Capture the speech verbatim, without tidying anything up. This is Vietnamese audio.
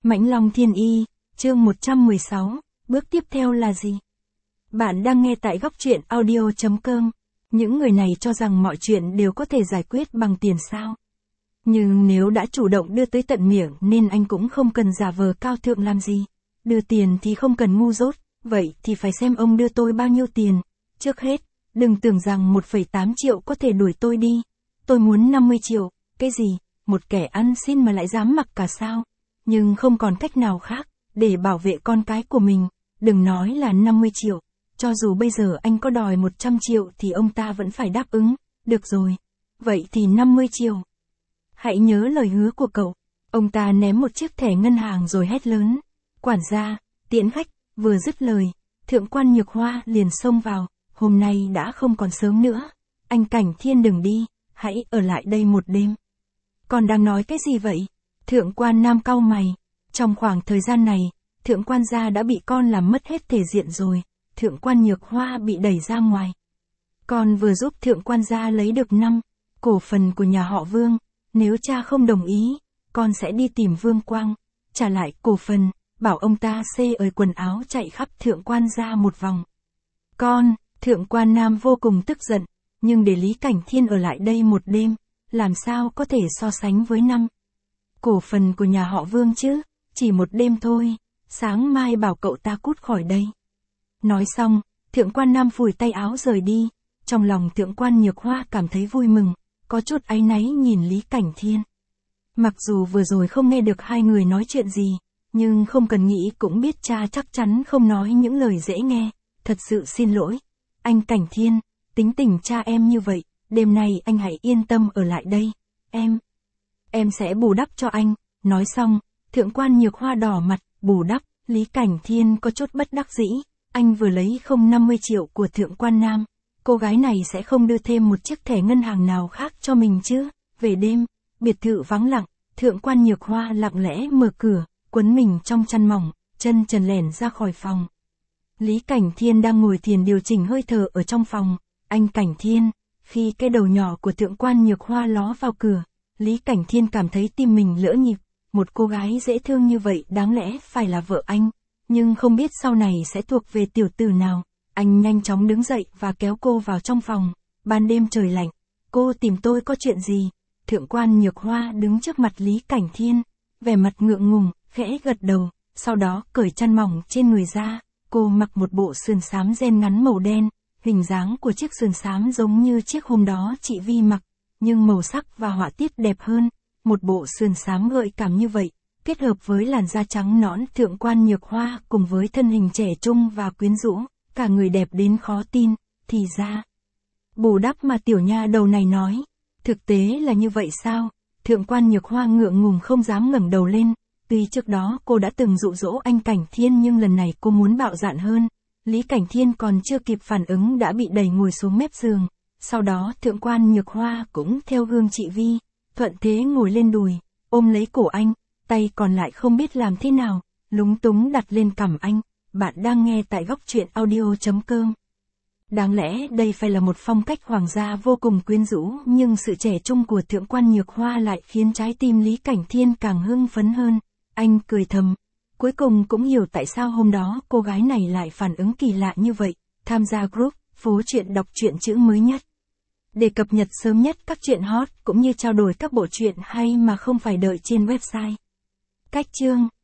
Mãnh Long Thiên Y, chương một trăm mười sáu, bước tiếp theo là gì? Bạn đang nghe tại góc truyện audio chấm com. Những người này cho rằng mọi chuyện đều có thể giải quyết bằng tiền sao? Nhưng nếu đã chủ động đưa tới tận miệng nên anh cũng không cần giả vờ cao thượng làm gì. Đưa tiền thì không cần ngu dốt, vậy thì phải xem ông đưa tôi bao nhiêu tiền. Trước hết, đừng tưởng rằng một phẩy tám triệu có thể đuổi tôi đi. Tôi muốn năm mươi triệu, cái gì, một kẻ ăn xin mà lại dám mặc cả sao? Nhưng không còn cách nào khác, để bảo vệ con cái của mình, đừng nói là năm mươi triệu. Cho dù bây giờ anh có đòi một trăm triệu thì ông ta vẫn phải đáp ứng. Được rồi, vậy thì năm mươi triệu. Hãy nhớ lời hứa của cậu. Ông ta ném một chiếc thẻ ngân hàng rồi hét lớn. Quản gia, tiễn khách, vừa dứt lời, thượng quan Nhược Hoa liền xông vào. Hôm nay đã không còn sớm nữa. Anh Cảnh Thiên đừng đi, hãy ở lại đây một đêm. Còn đang nói cái gì vậy? Thượng quan Nam cau mày. Trong khoảng thời gian này, thượng quan gia đã bị con làm mất hết thể diện rồi. Thượng quan Nhược Hoa bị đẩy ra ngoài. Con vừa giúp thượng quan gia lấy được năm cổ phần của nhà họ Vương. Nếu cha không đồng ý, con sẽ đi tìm Vương Quang, trả lại cổ phần, bảo ông ta xê ơi quần áo chạy khắp thượng quan gia một vòng. Con, thượng quan Nam vô cùng tức giận, nhưng để Lý Cảnh Thiên ở lại đây một đêm, làm sao có thể so sánh với năm cổ phần của nhà họ Vương chứ, chỉ một đêm thôi, sáng mai bảo cậu ta cút khỏi đây. Nói xong, thượng quan Nam phủi tay áo rời đi, trong lòng thượng quan Nhược Hoa cảm thấy vui mừng, có chút áy náy nhìn Lý Cảnh Thiên. Mặc dù vừa rồi không nghe được hai người nói chuyện gì, nhưng không cần nghĩ cũng biết cha chắc chắn không nói những lời dễ nghe, thật sự xin lỗi. Anh Cảnh Thiên, tính tình cha em như vậy, đêm nay anh hãy yên tâm ở lại đây, em. Em sẽ bù đắp cho anh, nói xong, thượng quan Nhược Hoa đỏ mặt, bù đắp, Lý Cảnh Thiên có chút bất đắc dĩ, anh vừa lấy không năm mươi triệu của thượng quan Nam, cô gái này sẽ không đưa thêm một chiếc thẻ ngân hàng nào khác cho mình chứ. Về đêm, biệt thự vắng lặng, thượng quan Nhược Hoa lặng lẽ mở cửa, quấn mình trong chăn mỏng, chân trần lẻn ra khỏi phòng. Lý Cảnh Thiên đang ngồi thiền điều chỉnh hơi thở ở trong phòng. Anh Cảnh Thiên, khi cái đầu nhỏ của thượng quan Nhược Hoa ló vào cửa, Lý Cảnh Thiên cảm thấy tim mình lỡ nhịp, một cô gái dễ thương như vậy đáng lẽ phải là vợ anh, nhưng không biết sau này sẽ thuộc về tiểu tử nào. Anh nhanh chóng đứng dậy và kéo cô vào trong phòng. Ban đêm trời lạnh, cô tìm tôi có chuyện gì? Thượng quan Nhược Hoa đứng trước mặt Lý Cảnh Thiên, vẻ mặt ngượng ngùng, khẽ gật đầu, sau đó cởi chăn mỏng trên người ra. Cô mặc một bộ sườn xám ren ngắn màu đen, hình dáng của chiếc sườn xám giống như chiếc hôm đó chị Vi mặc, nhưng màu sắc và họa tiết đẹp hơn. Một bộ sườn xám gợi cảm như vậy, kết hợp với làn da trắng nõn thượng quan Nhược Hoa cùng với thân hình trẻ trung và quyến rũ, cả người đẹp đến khó tin, thì ra. Bù đắp mà tiểu nha đầu này nói, thực tế là như vậy sao? Thượng quan Nhược Hoa ngượng ngùng không dám ngẩng đầu lên, tuy trước đó cô đã từng dụ dỗ anh Cảnh Thiên nhưng lần này cô muốn bạo dạn hơn. Lý Cảnh Thiên còn chưa kịp phản ứng đã bị đẩy ngồi xuống mép giường, sau đó thượng quan Nhược Hoa cũng theo gương chị Vi, thuận thế ngồi lên đùi, ôm lấy cổ anh, tay còn lại không biết làm thế nào, lúng túng đặt lên cằm anh. Bạn đang nghe tại góc truyện audio chấm com. Đáng lẽ đây phải là một phong cách hoàng gia vô cùng quyến rũ, nhưng sự trẻ trung của thượng quan Nhược Hoa lại khiến trái tim Lý Cảnh Thiên càng hưng phấn hơn. Anh cười thầm, cuối cùng cũng hiểu tại sao hôm đó cô gái này lại phản ứng kỳ lạ như vậy. Tham gia group phố truyện đọc truyện chữ mới nhất, để cập nhật sớm nhất các truyện hot cũng như trao đổi các bộ truyện hay mà không phải đợi trên website. Cách chương